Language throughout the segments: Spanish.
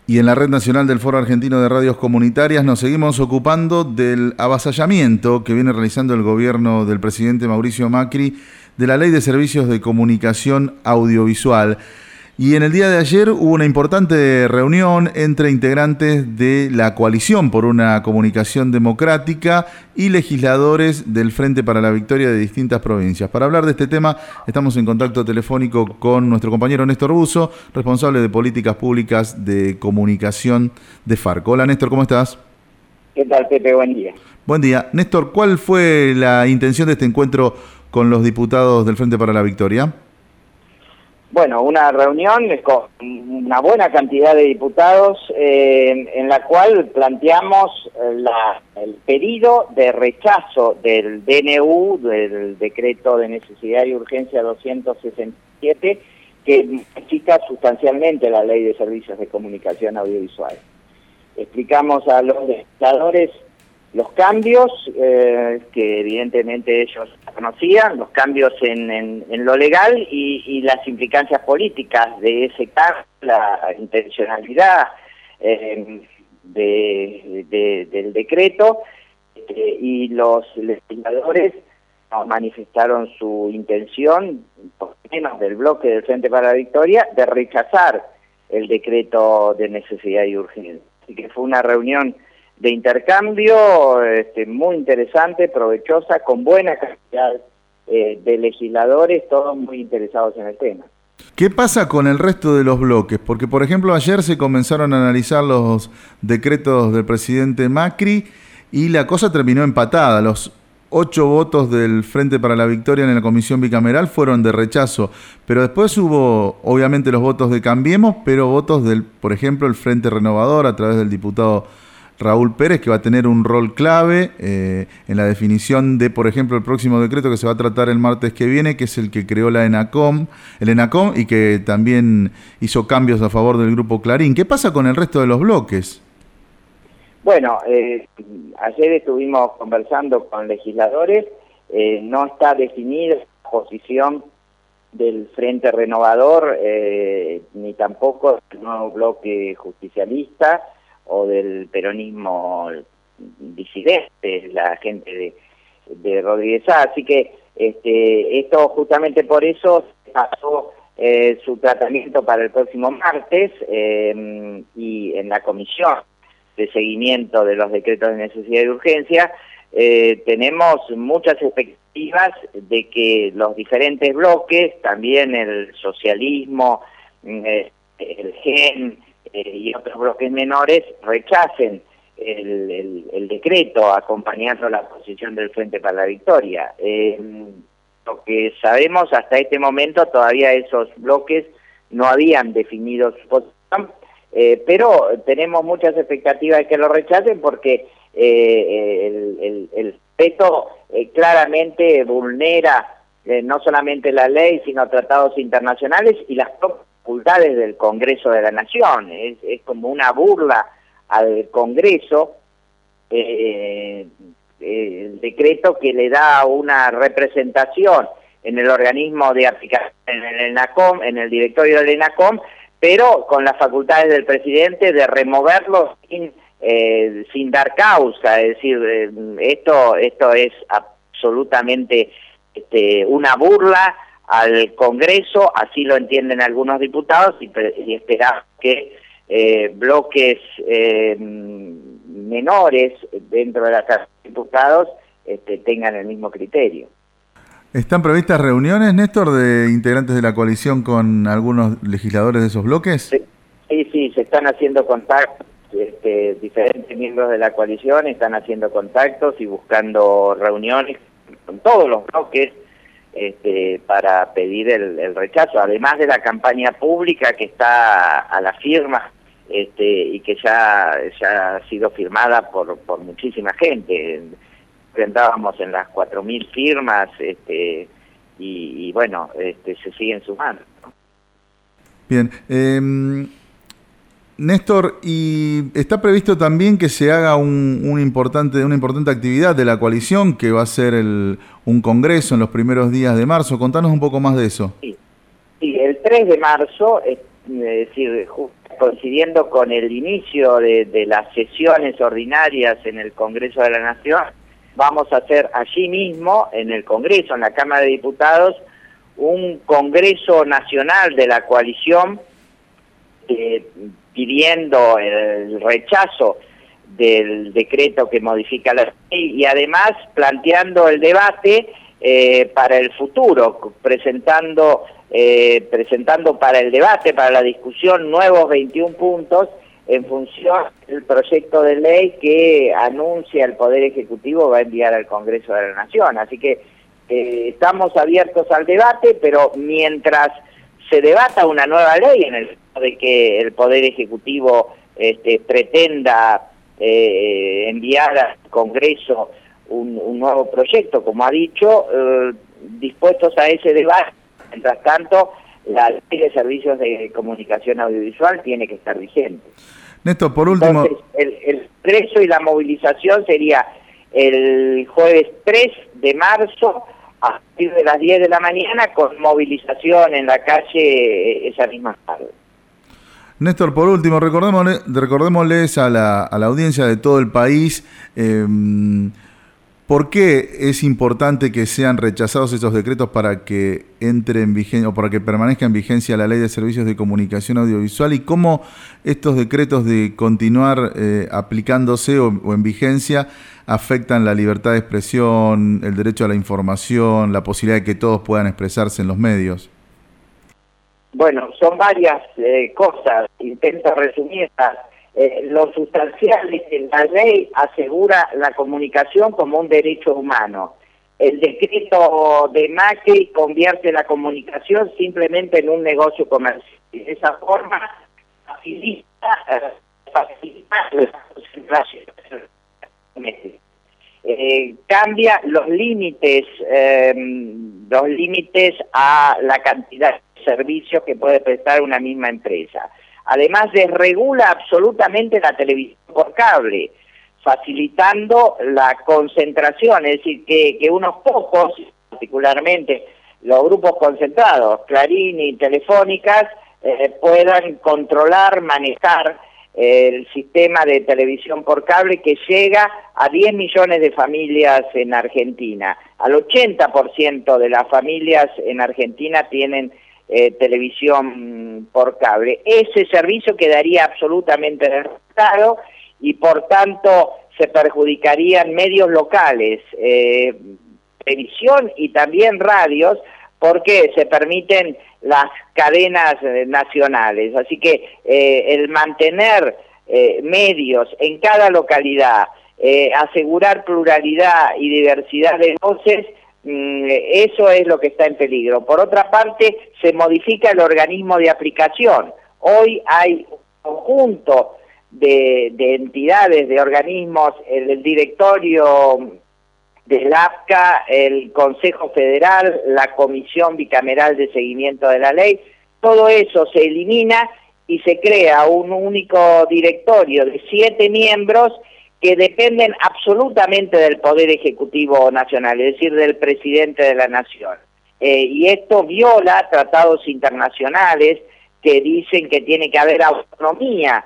Y en la Red Nacional del Foro Argentino de Radios Comunitarias nos seguimos ocupando del avasallamiento que viene realizando el gobierno del presidente Mauricio Macri de la Ley de Servicios de Comunicación Audiovisual. Y en el día de ayer hubo una importante reunión entre integrantes de la Coalición por una Comunicación Democrática y legisladores del Frente para la Victoria de distintas provincias. Para hablar de este tema estamos en contacto telefónico con nuestro compañero Néstor Buzo, responsable de Políticas Públicas de Comunicación de Farco. Hola Néstor, ¿cómo estás? ¿Qué tal, Pepe? Buen día. Buen día. Néstor, ¿cuál fue la intención de este encuentro con los diputados del Frente para la Victoria? Bueno, una reunión con una buena cantidad de diputados en la cual planteamos el pedido de rechazo del DNU, del Decreto de Necesidad y Urgencia 267, que modifica sustancialmente la Ley de Servicios de Comunicación Audiovisual. Explicamos a los legisladores los cambios que evidentemente ellos conocían, los cambios en lo legal y las implicancias políticas de ese cambio, la intencionalidad del decreto, y los legisladores nos manifestaron su intención, por lo menos del bloque del Frente para la Victoria, de rechazar el decreto de necesidad y urgencia. Así que fue una reunión de intercambio muy interesante, provechosa, con buena cantidad de legisladores, todos muy interesados en el tema. ¿Qué pasa con el resto de los bloques? Porque, por ejemplo, ayer se comenzaron a analizar los decretos del presidente Macri y la cosa terminó empatada. Los 8 votos del Frente para la Victoria en la Comisión Bicameral fueron de rechazo, pero después hubo, obviamente, los votos de Cambiemos, pero votos del, por ejemplo, el Frente Renovador a través del diputado Raúl Pérez, que va a tener un rol clave en la definición de, por ejemplo, el próximo decreto que se va a tratar el martes que viene, que es el que creó el ENACOM, y que también hizo cambios a favor del Grupo Clarín. ¿Qué pasa con el resto de los bloques? Bueno, ayer estuvimos conversando con legisladores, no está definida la posición del Frente Renovador, ni tampoco del nuevo bloque justicialista, o del peronismo disidente, la gente de Rodríguez Sá. Así que esto justamente por eso pasó su tratamiento para el próximo martes, y en la comisión de seguimiento de los decretos de necesidad y urgencia tenemos muchas expectativas de que los diferentes bloques, también el socialismo, el GEN, y otros bloques menores, rechacen el decreto acompañando la posición del Frente para la Victoria. Lo que sabemos hasta este momento, todavía esos bloques no habían definido su posición, pero tenemos muchas expectativas de que lo rechacen porque el decreto claramente vulnera no solamente la ley, sino tratados internacionales y las propias facultades del Congreso de la Nación. Es como una burla al Congreso, el decreto que le da una representación en el organismo de aplicación, en el ENACOM, en el directorio del ENACOM, pero con las facultades del presidente de removerlo sin dar causa. Es decir, esto es absolutamente una burla al Congreso, así lo entienden algunos diputados, y esperamos que bloques menores dentro de la Cámara de Diputados tengan el mismo criterio. ¿Están previstas reuniones, Néstor, de integrantes de la coalición con algunos legisladores de esos bloques? Sí, se están haciendo contactos, diferentes miembros de la coalición están haciendo contactos y buscando reuniones con todos los bloques, para pedir el rechazo, además de la campaña pública que está a la firma, y que ya ha sido firmada por muchísima gente. Enfrentábamos en las 4.000 firmas, y bueno, se siguen sumando. Bien, Néstor, y está previsto también que se haga una importante actividad de la coalición, que va a ser un congreso en los primeros días de marzo. Contanos un poco más de eso. Sí, el 3 de marzo, es decir, coincidiendo con el inicio de las sesiones ordinarias en el Congreso de la Nación, vamos a hacer allí mismo, en el Congreso, en la Cámara de Diputados, un Congreso Nacional de la coalición pidiendo el rechazo del decreto que modifica la ley y además planteando el debate para el futuro, presentando para el debate, para la discusión, nuevos 21 puntos en función del proyecto de ley que anuncia el Poder Ejecutivo va a enviar al Congreso de la Nación. Así que estamos abiertos al debate, pero mientras se debata una nueva ley, en el caso de que el Poder Ejecutivo pretenda enviar al Congreso un nuevo proyecto, como ha dicho, dispuestos a ese debate. Mientras tanto, la ley de servicios de comunicación audiovisual tiene que estar vigente. Néstor, por último... Entonces, el ingreso y la movilización sería el jueves 3 de marzo a partir de las 10 de la mañana, con movilización en la calle esa misma tarde. Néstor, por último, recordémosles a la audiencia de todo el país por qué es importante que sean rechazados esos decretos para que entre en vigencia o para que permanezca en vigencia la Ley de Servicios de Comunicación Audiovisual, y cómo estos decretos de continuar aplicándose o en vigencia afectan la libertad de expresión, el derecho a la información, la posibilidad de que todos puedan expresarse en los medios. Bueno, son varias cosas, intento resumirlas. Lo sustancial es que la ley asegura la comunicación como un derecho humano. El decreto de Macri convierte la comunicación simplemente en un negocio comercial. De esa forma facilita la concentración. Cambia los límites a la cantidad de servicios que puede prestar una misma empresa. Además, desregula absolutamente la televisión por cable, facilitando la concentración, es decir, que unos pocos, particularmente los grupos concentrados, Clarín y Telefónicas, puedan controlar, manejar el sistema de televisión por cable que llega a 10 millones de familias en Argentina. Al 80% de las familias en Argentina tienen televisión por cable. Ese servicio quedaría absolutamente derrotado y por tanto se perjudicarían medios locales, televisión y también radios, porque se permiten las cadenas nacionales. Así que el mantener medios en cada localidad, asegurar pluralidad y diversidad de voces, eso es lo que está en peligro. Por otra parte, se modifica el organismo de aplicación. Hoy hay un conjunto de entidades, de organismos, el directorio del APCA, el Consejo Federal, la Comisión Bicameral de Seguimiento de la Ley. Todo eso se elimina y se crea un único directorio de 7 miembros que dependen absolutamente del Poder Ejecutivo Nacional, es decir, del Presidente de la Nación. Y esto viola tratados internacionales que dicen que tiene que haber autonomía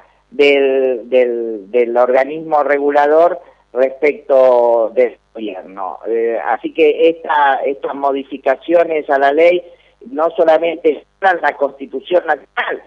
del organismo regulador respecto del gobierno. Así que estas modificaciones a la ley no solamente están la Constitución Nacional,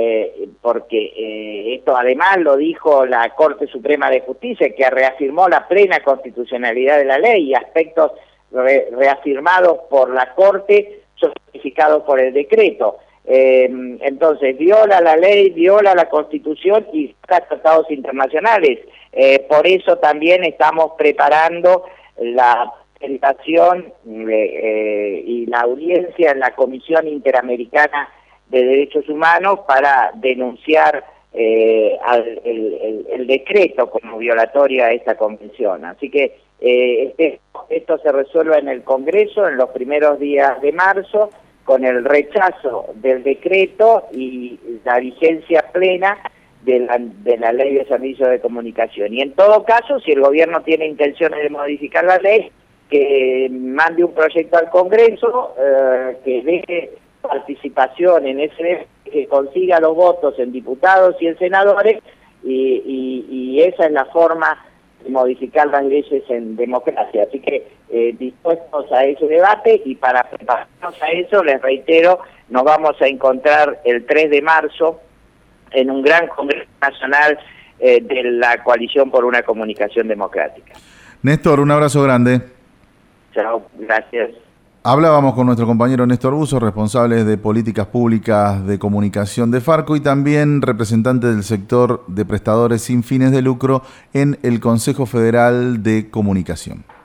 porque esto además lo dijo la Corte Suprema de Justicia, que reafirmó la plena constitucionalidad de la ley, y aspectos reafirmados por la Corte son certificados por el decreto. Entonces viola la ley, viola la Constitución y tratados internacionales. Por eso también estamos preparando la presentación y la audiencia en la Comisión Interamericana de Derechos Humanos para denunciar el decreto como violatorio a esta convención. Así que esto se resuelve en el Congreso en los primeros días de marzo, con el rechazo del decreto y la vigencia plena de la Ley de Servicios de Comunicación. Y en todo caso, si el gobierno tiene intenciones de modificar la ley, que mande un proyecto al Congreso, que deje participación en ese que consiga los votos en diputados y en senadores, y esa es la forma de modificar las leyes en democracia. Así que dispuestos a ese debate, y para prepararnos a eso, les reitero, nos vamos a encontrar el 3 de marzo en un gran Congreso Nacional de la Coalición por una Comunicación Democrática. Néstor, un abrazo grande. Chao, gracias. Hablábamos con nuestro compañero Néstor Buzo, responsable de políticas públicas de comunicación de Farco y también representante del sector de prestadores sin fines de lucro en el Consejo Federal de Comunicación.